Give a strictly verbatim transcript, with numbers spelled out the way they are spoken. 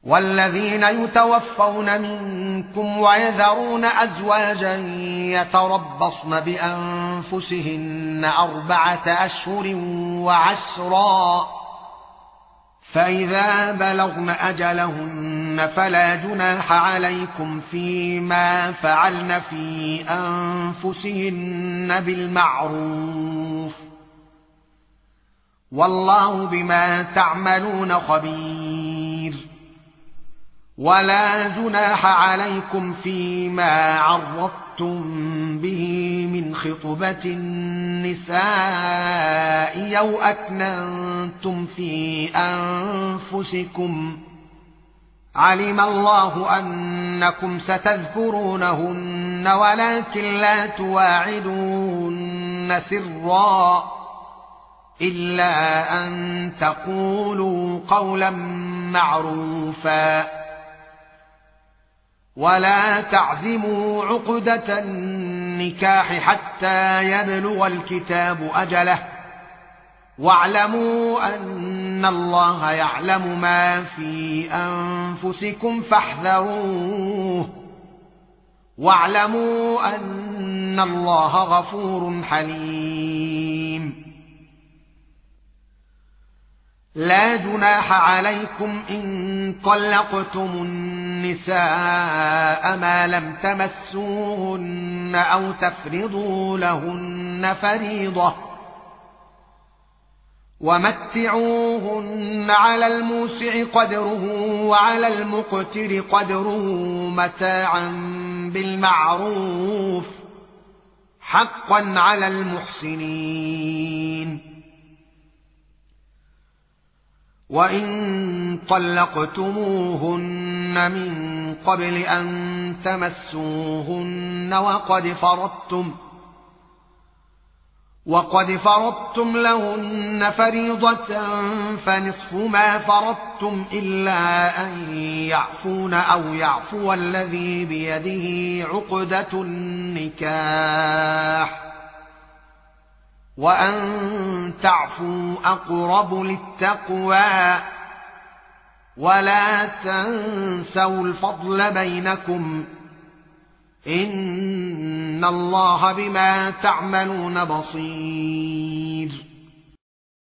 والذين يتوفون منكم ويذرون أزواجا يتربصن بأنفسهن أربعة أشهر وعشرا فإذا بلغن أجلهن فلا جناح عليكم فيما فعلن في أنفسهن بالمعروف والله بما تعملون خبير ولا جناح عليكم فيما عرضتم به من خطبة النساء أو أكننتم في أنفسكم علم الله أنكم ستذكرونهن ولكن لا تواعدوهن سرا إلا أن تقولوا قولا معروفا ولا تعزموا عقدة النكاح حتى يبلغ الكتاب أجله واعلموا أن الله يعلم ما في أنفسكم فاحذروه واعلموا أن الله غفور حليم لا جناح عليكم إن طلقتم النساء ما لم تمسوهن أو تفرضوا لهن فريضة ومتعوهن على الموسع قدره وعلى المقتر قدره متاعا بالمعروف حقا على المحسنين وإن طلقتموهن من قبل أن تمسوهن وقد فرضتم وقد فرضتم لهن فريضة فنصف ما فرضتم إلا أن يعفون أو يعفو الذي بيده عقدة النكاح وأن تعفوا أقرب للتقوى ولا تنسوا الفضل بينكم إن الله بما تعملون بصير